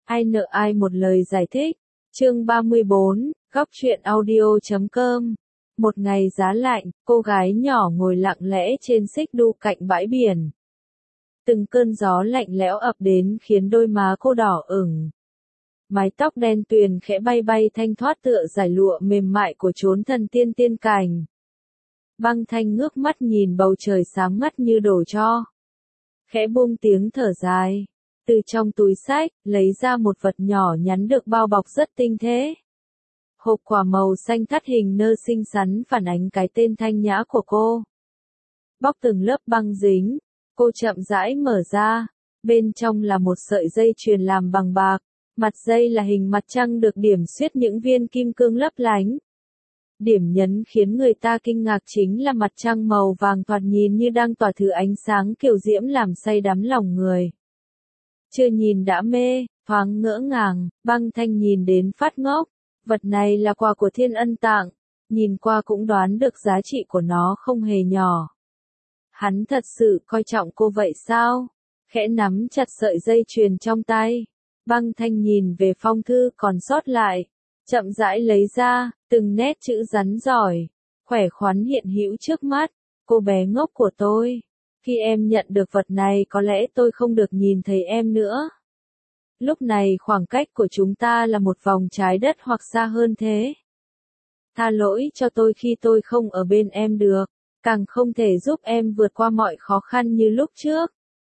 Ai nợ ai một lời giải thích. Chương 34, góc truyện audio.com. Một ngày giá lạnh, cô gái nhỏ ngồi lặng lẽ trên xích đu cạnh bãi biển. Từng cơn gió lạnh lẽo ập đến khiến đôi má cô đỏ ửng. Mái tóc đen tuyền khẽ bay bay thanh thoát tựa dải lụa mềm mại của chốn thần tiên tiên cảnh. Băng Thanh ngước mắt nhìn bầu trời sáng ngắt như đổ tro. Khẽ buông tiếng thở dài. Từ trong túi xách, lấy ra một vật nhỏ nhắn được bao bọc rất tinh tế. Hộp quả màu xanh thắt hình nơ xinh xắn phản ánh cái tên thanh nhã của cô. Bóc từng lớp băng dính, cô chậm rãi mở ra. Bên trong là một sợi dây chuyền làm bằng bạc. Mặt dây là hình mặt trăng được điểm xuyết những viên kim cương lấp lánh. Điểm nhấn khiến người ta kinh ngạc chính là mặt trăng màu vàng thoạt nhìn như đang tỏa thứ ánh sáng kiều diễm làm say đắm lòng người. Chưa nhìn đã mê, thoáng ngỡ ngàng, Băng Thanh nhìn đến phát ngốc. Vật này là quà của Thiên Ân tặng, nhìn qua cũng đoán được giá trị của nó không hề nhỏ. Hắn thật sự coi trọng cô vậy sao? Khẽ nắm chặt sợi dây chuyền trong tay. Băng Thanh nhìn về phong thư còn sót lại, chậm rãi lấy ra, từng nét chữ rắn giỏi, khỏe khoắn hiện hữu trước mắt. Cô bé ngốc của tôi, khi em nhận được vật này có lẽ tôi không được nhìn thấy em nữa. Lúc này khoảng cách của chúng ta là một vòng trái đất hoặc xa hơn thế. Tha lỗi cho tôi khi tôi không ở bên em được, càng không thể giúp em vượt qua mọi khó khăn như lúc trước.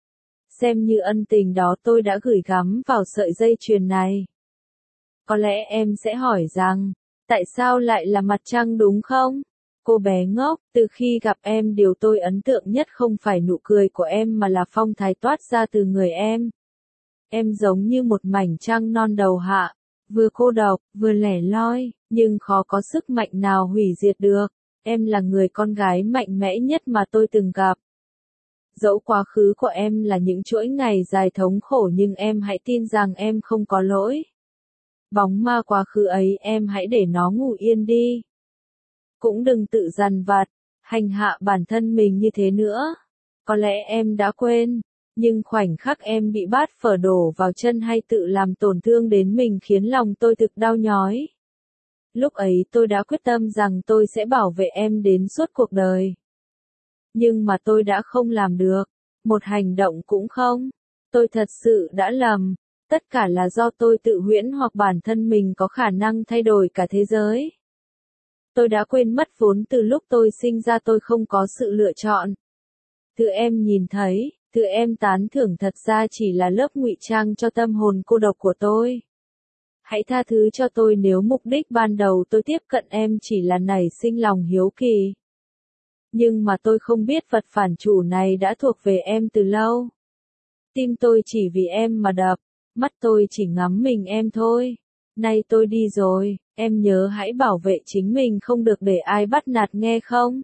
Xem như ân tình đó tôi đã gửi gắm vào sợi dây chuyền này. Có lẽ em sẽ hỏi rằng, tại sao lại là mặt trăng đúng không? Cô bé ngốc, từ khi gặp em điều tôi ấn tượng nhất không phải nụ cười của em mà là phong thái toát ra từ người em. Em giống như một mảnh trăng non đầu hạ, vừa cô độc, vừa lẻ loi, nhưng khó có sức mạnh nào hủy diệt được. Em là người con gái mạnh mẽ nhất mà tôi từng gặp. Dẫu quá khứ của em là những chuỗi ngày dài thống khổ nhưng em hãy tin rằng em không có lỗi. Bóng ma quá khứ ấy em hãy để nó ngủ yên đi. Cũng đừng tự dằn vặt, hành hạ bản thân mình như thế nữa. Có lẽ em đã quên, nhưng khoảnh khắc em bị bát phở đổ vào chân hay tự làm tổn thương đến mình khiến lòng tôi thực đau nhói. Lúc ấy tôi đã quyết tâm rằng tôi sẽ bảo vệ em đến suốt cuộc đời. Nhưng mà tôi đã không làm được, một hành động cũng không. Tôi thật sự đã lầm, tất cả là do tôi tự huyễn hoặc bản thân mình có khả năng thay đổi cả thế giới. Tôi đã quên mất vốn từ lúc tôi sinh ra tôi không có sự lựa chọn. Thứ em nhìn thấy, thứ em tán thưởng thật ra chỉ là lớp ngụy trang cho tâm hồn cô độc của tôi. Hãy tha thứ cho tôi nếu mục đích ban đầu tôi tiếp cận em chỉ là nảy sinh lòng hiếu kỳ. Nhưng mà tôi không biết vật phản chủ này đã thuộc về em từ lâu. Tim tôi chỉ vì em mà đập, mắt tôi chỉ ngắm mình em thôi. Nay tôi đi rồi, em nhớ hãy bảo vệ chính mình không được để ai bắt nạt nghe không?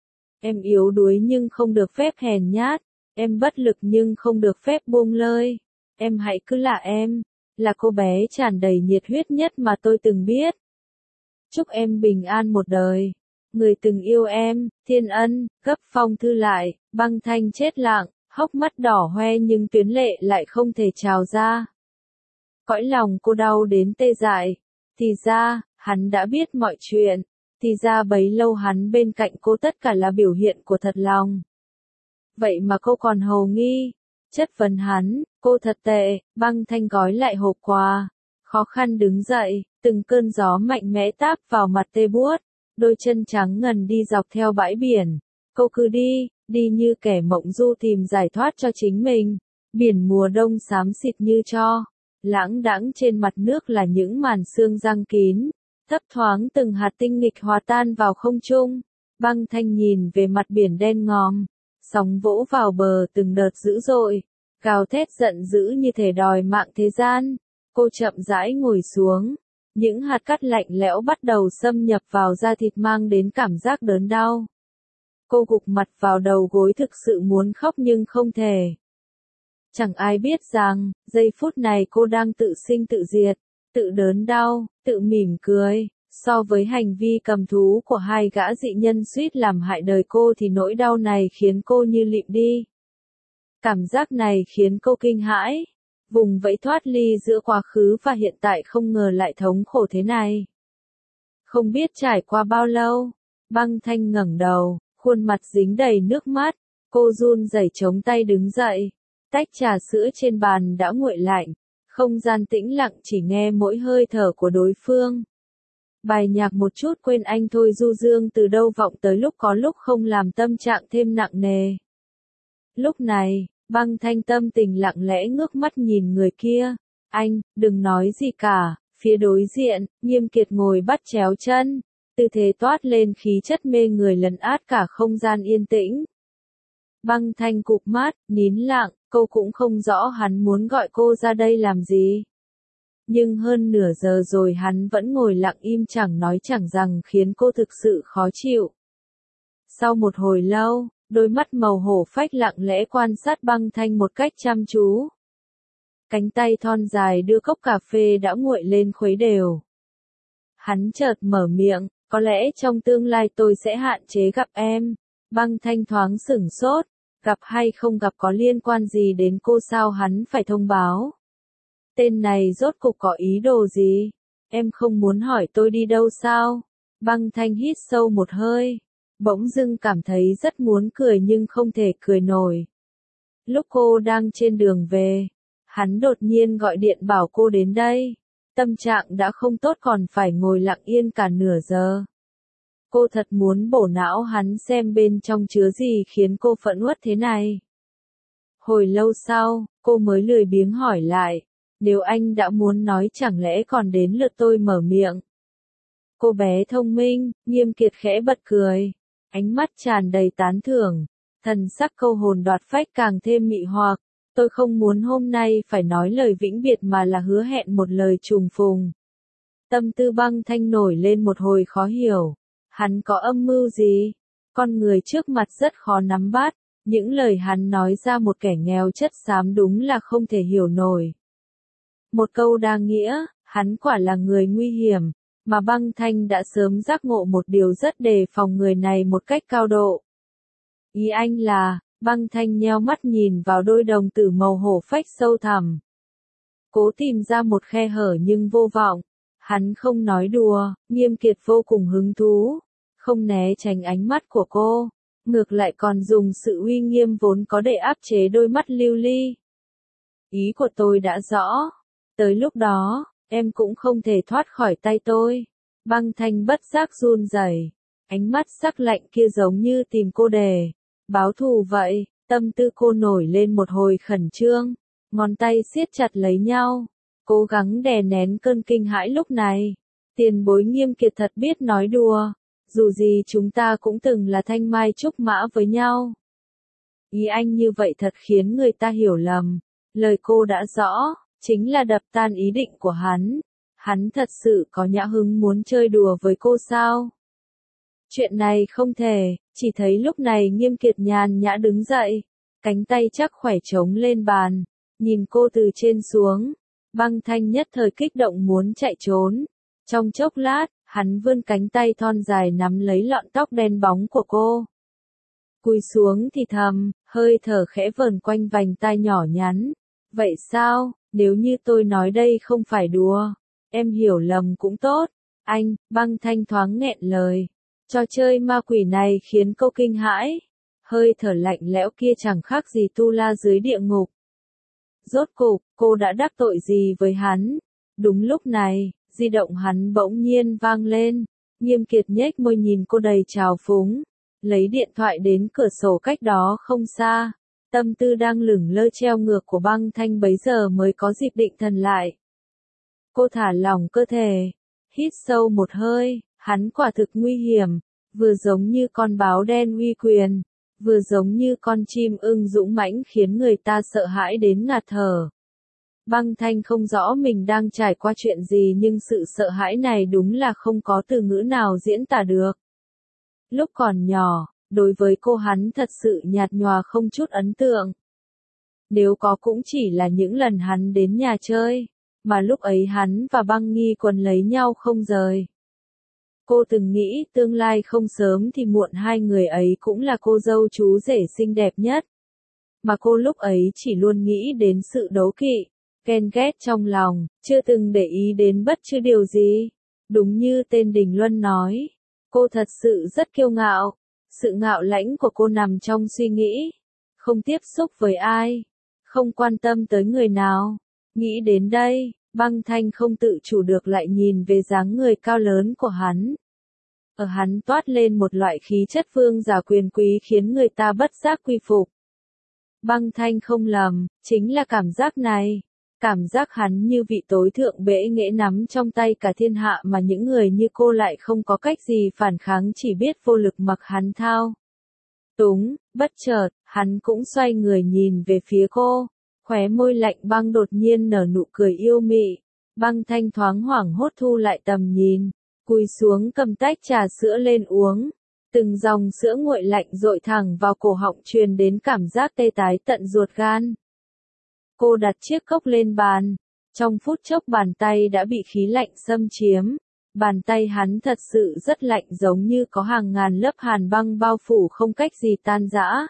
Em yếu đuối nhưng không được phép hèn nhát, em bất lực nhưng không được phép buông lơi. Em hãy cứ là em, là cô bé tràn đầy nhiệt huyết nhất mà tôi từng biết. Chúc em bình an một đời. Người từng yêu em, Thiên Ân. Gấp phong thư lại, Băng Thanh chết lặng, hốc mắt đỏ hoe nhưng tuyến lệ lại không thể trào ra. Cõi lòng cô đau đến tê dại. Thì ra, hắn đã biết mọi chuyện. Thì ra bấy lâu hắn bên cạnh cô tất cả là biểu hiện của thật lòng. Vậy mà cô còn hồ nghi, chất vấn hắn, cô thật tệ. Băng Thanh gói lại hộp quà, khó khăn đứng dậy, từng cơn gió mạnh mẽ táp vào mặt tê buốt. Đôi chân trắng ngần đi dọc theo bãi biển. Cô cứ đi, đi như kẻ mộng du tìm giải thoát cho chính mình. Biển mùa đông xám xịt như tro. Lãng đãng trên mặt nước là những màn sương giăng kín. Thấp thoáng từng hạt tinh nghịch hòa tan vào không trung. Băng Thanh nhìn về mặt biển đen ngòm. Sóng vỗ vào bờ từng đợt dữ dội. Gào thét giận dữ như thể đòi mạng thế gian. Cô chậm rãi ngồi xuống. Những hạt cát lạnh lẽo bắt đầu xâm nhập vào da thịt mang đến cảm giác đớn đau. Cô gục mặt vào đầu gối thực sự muốn khóc nhưng không thể. Chẳng ai biết rằng, giây phút này cô đang tự sinh tự diệt, tự đớn đau, tự mỉm cười. So với hành vi cầm thú của hai gã dị nhân suýt làm hại đời cô thì nỗi đau này khiến cô như lịm đi. Cảm giác này khiến cô kinh hãi. vùng vẫy thoát ly giữa quá khứ và hiện tại không ngờ lại thống khổ thế này. Không biết trải qua bao lâu, Băng Thanh ngẩng đầu, khuôn mặt dính đầy nước mắt, cô run rẩy chống tay đứng dậy. Tách trà sữa trên bàn đã nguội lạnh, không gian tĩnh lặng chỉ nghe mỗi hơi thở của đối phương. Bài nhạc một chút quên anh thôi du dương từ đâu vọng tới lúc có lúc không làm tâm trạng thêm nặng nề. Lúc này, Băng Thanh tâm tình lặng lẽ ngước mắt nhìn người kia. Anh, đừng nói gì cả. Phía đối diện, Nghiêm Kiệt ngồi bắt chéo chân, tư thế toát lên khí chất mê người lấn át cả không gian yên tĩnh. Băng Thanh cụp mắt, nín lặng, cô cũng không rõ hắn muốn gọi cô ra đây làm gì. Nhưng hơn nửa giờ rồi hắn vẫn ngồi lặng im chẳng nói chẳng rằng khiến cô thực sự khó chịu. Sau một hồi lâu, đôi mắt màu hổ phách lặng lẽ quan sát Băng Thanh một cách chăm chú. Cánh tay thon dài đưa cốc cà phê đã nguội lên khuấy đều. Hắn chợt mở miệng, có lẽ trong tương lai tôi sẽ hạn chế gặp em. Băng Thanh thoáng sửng sốt, gặp hay không gặp có liên quan gì đến cô sao hắn phải thông báo. Tên này rốt cục có ý đồ gì? Em không muốn hỏi tôi đi đâu sao? Băng Thanh hít sâu một hơi, bỗng dưng cảm thấy rất muốn cười nhưng không thể cười nổi. Lúc cô đang trên đường về, hắn đột nhiên gọi điện bảo cô đến đây. Tâm trạng đã không tốt còn phải ngồi lặng yên cả nửa giờ. Cô thật muốn bổ não hắn xem bên trong chứa gì khiến cô phẫn uất thế này. Hồi lâu sau, cô mới lười biếng hỏi lại, nếu anh đã muốn nói chẳng lẽ còn đến lượt tôi mở miệng. Cô bé thông minh, Nghiêm Kiệt khẽ bật cười, ánh mắt tràn đầy tán thưởng, thần sắc câu hồn đoạt phách càng thêm mị hoặc. Tôi không muốn hôm nay phải nói lời vĩnh biệt mà là hứa hẹn một lời trùng phùng. Tâm tư Băng Thanh nổi lên một hồi khó hiểu. Hắn có âm mưu gì? Con người trước mặt rất khó nắm bắt. Những lời hắn nói ra một kẻ nghèo chất xám đúng là không thể hiểu nổi. Một câu đa nghĩa, hắn quả là người nguy hiểm. Mà Băng Thanh đã sớm giác ngộ một điều rất đề phòng người này một cách cao độ. Ý anh là... Băng Thanh nheo mắt nhìn vào đôi đồng tử màu hổ phách sâu thẳm. Cố tìm ra một khe hở nhưng vô vọng. Hắn không nói đùa, Nghiêm Kiệt vô cùng hứng thú. Không né tránh ánh mắt của cô. Ngược lại còn dùng sự uy nghiêm vốn có để áp chế đôi mắt lưu ly. Ý của tôi đã rõ. Tới lúc đó, em cũng không thể thoát khỏi tay tôi. Băng Thanh bất giác run rẩy. Ánh mắt sắc lạnh kia giống như tìm cô để báo thù vậy. Tâm tư cô nổi lên một hồi khẩn trương, ngón tay siết chặt lấy nhau, cố gắng đè nén cơn kinh hãi lúc này. Tiền bối Nghiêm Kiệt thật biết nói đùa, dù gì chúng ta cũng từng là thanh mai trúc mã với nhau. Ý anh như vậy thật khiến người ta hiểu lầm, lời cô đã rõ, chính là đập tan ý định của hắn. Hắn thật sự có nhã hứng muốn chơi đùa với cô sao? Chuyện này không thể, chỉ thấy lúc này Nghiêm Kiệt nhàn nhã đứng dậy, cánh tay chắc khỏe trống lên bàn, nhìn cô từ trên xuống. Băng Thanh nhất thời kích động muốn chạy trốn. Trong chốc lát, hắn vươn cánh tay thon dài nắm lấy lọn tóc đen bóng của cô. Cúi xuống thì thầm, hơi thở khẽ vờn quanh vành tai nhỏ nhắn. Vậy sao, nếu như tôi nói đây không phải đùa, em hiểu lầm cũng tốt. Anh, Băng Thanh thoáng nghẹn lời. Trò chơi ma quỷ này khiến cô kinh hãi. Hơi thở lạnh lẽo kia chẳng khác gì tu la dưới địa ngục. Rốt cục, cô đã đắc tội gì với hắn? Đúng lúc này, di động hắn bỗng nhiên vang lên. Nghiêm Kiệt nhếch môi nhìn cô đầy trào phúng. Lấy điện thoại đến cửa sổ cách đó không xa. Tâm tư đang lửng lơ treo ngược của Băng Thanh bấy giờ mới có dịp định thần lại. Cô thả lỏng cơ thể, hít sâu một hơi. Hắn quả thực nguy hiểm, vừa giống như con báo đen uy quyền, vừa giống như con chim ưng dũng mãnh khiến người ta sợ hãi đến ngạt thở. Băng Thanh không rõ mình đang trải qua chuyện gì nhưng sự sợ hãi này đúng là không có từ ngữ nào diễn tả được. Lúc còn nhỏ, đối với cô hắn thật sự nhạt nhòa không chút ấn tượng. Nếu có cũng chỉ là những lần hắn đến nhà chơi, mà lúc ấy hắn và Băng Nghi quấn lấy nhau không rời. Cô từng nghĩ tương lai không sớm thì muộn hai người ấy cũng là cô dâu chú rể xinh đẹp nhất. Mà cô lúc ấy chỉ luôn nghĩ đến sự đố kỵ, ghen ghét trong lòng, chưa từng để ý đến bất cứ điều gì. Đúng như tên Đình Luân nói, cô thật sự rất kiêu ngạo. Sự ngạo lãnh của cô nằm trong suy nghĩ, không tiếp xúc với ai, không quan tâm tới người nào. Nghĩ đến đây, Băng Thanh không tự chủ được lại nhìn về dáng người cao lớn của hắn. Ở hắn toát lên một loại khí chất vương giả quyền quý khiến người ta bất giác quy phục. Băng Thanh không lầm, chính là cảm giác này. Cảm giác hắn như vị tối thượng bệ nghệ nắm trong tay cả thiên hạ mà những người như cô lại không có cách gì phản kháng, chỉ biết vô lực mặc hắn thao túng. Bất chợt, hắn cũng xoay người nhìn về phía cô. Khóe môi lạnh băng đột nhiên nở nụ cười yêu mị. Băng Thanh thoáng hoảng hốt thu lại tầm nhìn, cúi xuống cầm tách trà sữa lên uống. Từng dòng sữa nguội lạnh dội thẳng vào cổ họng, truyền đến cảm giác tê tái tận ruột gan. Cô đặt chiếc cốc lên bàn. Trong phút chốc bàn tay đã bị khí lạnh xâm chiếm. Bàn tay hắn thật sự rất lạnh, giống như có hàng ngàn lớp hàn băng bao phủ không cách gì tan rã.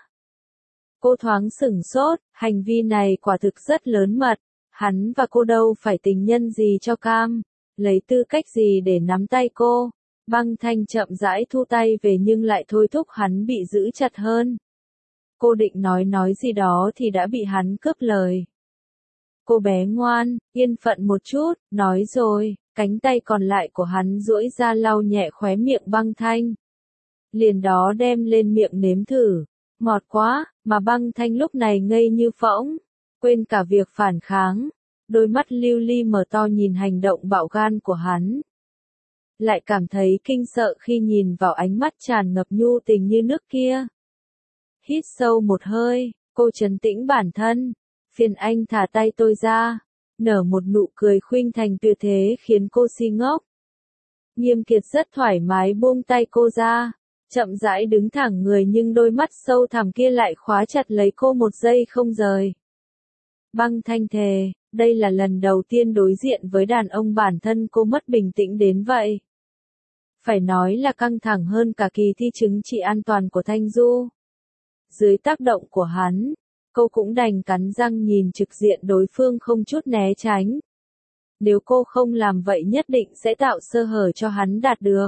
Cô thoáng sửng sốt, hành vi này quả thực rất lớn mật. Hắn và cô đâu phải tình nhân gì cho cam. Lấy tư cách gì để nắm tay cô? Băng Thanh chậm rãi thu tay về nhưng lại thôi thúc hắn bị giữ chặt hơn. Cô định nói gì đó thì đã bị hắn cướp lời. Cô bé ngoan, yên phận một chút, nói rồi. Cánh tay còn lại của hắn duỗi ra lau nhẹ khóe miệng Băng Thanh. Liền đó đem lên miệng nếm thử. Ngọt quá, mà Băng Thanh lúc này ngây như phỗng, quên cả việc phản kháng. Đôi mắt lưu ly mở to nhìn hành động bạo gan của hắn. Lại cảm thấy kinh sợ khi nhìn vào ánh mắt tràn ngập nhu tình như nước kia. Hít sâu một hơi, cô trấn tĩnh bản thân. Phiền anh thả tay tôi ra. Nở một nụ cười khuynh thành tuyệt thế khiến cô si ngốc. Nghiêm Kiệt rất thoải mái buông tay cô ra. Chậm rãi đứng thẳng người nhưng đôi mắt sâu thẳm kia lại khóa chặt lấy cô một giây không rời. Băng Thanh thề, đây là lần đầu tiên đối diện với đàn ông bản thân cô mất bình tĩnh đến vậy. Phải nói là căng thẳng hơn cả kỳ thi chứng chỉ an toàn của Thanh Du. Dưới tác động của hắn, cô cũng đành cắn răng nhìn trực diện đối phương không chút né tránh. Nếu cô không làm vậy nhất định sẽ tạo sơ hở cho hắn đạt được.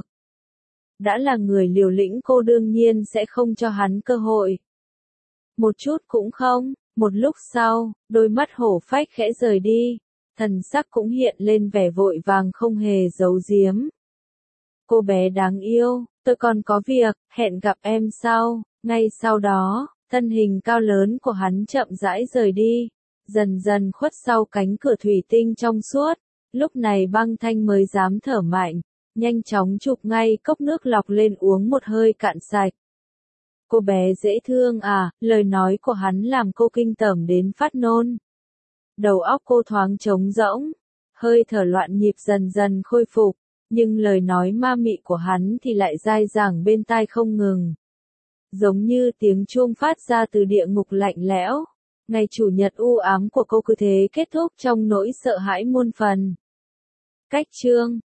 Đã là người liều lĩnh cô đương nhiên sẽ không cho hắn cơ hội. Một chút cũng không. Một lúc sau, đôi mắt hổ phách khẽ rời đi. Thần sắc cũng hiện lên vẻ vội vàng không hề giấu giếm. Cô bé đáng yêu, tôi còn có việc, hẹn gặp em sau. Ngay sau đó, thân hình cao lớn của hắn chậm rãi rời đi. Dần dần khuất sau cánh cửa thủy tinh trong suốt. Lúc này Băng Thanh mới dám thở mạnh. Nhanh chóng chụp ngay cốc nước lọc lên uống một hơi cạn sạch. Cô bé dễ thương à, lời nói của hắn làm cô kinh tởm đến phát nôn. Đầu óc cô thoáng trống rỗng, hơi thở loạn nhịp dần dần khôi phục, nhưng lời nói ma mị của hắn thì lại dai dẳng bên tai không ngừng. Giống như tiếng chuông phát ra từ địa ngục lạnh lẽo. Ngày chủ nhật u ám của cô cứ thế kết thúc trong nỗi sợ hãi muôn phần. Cách chương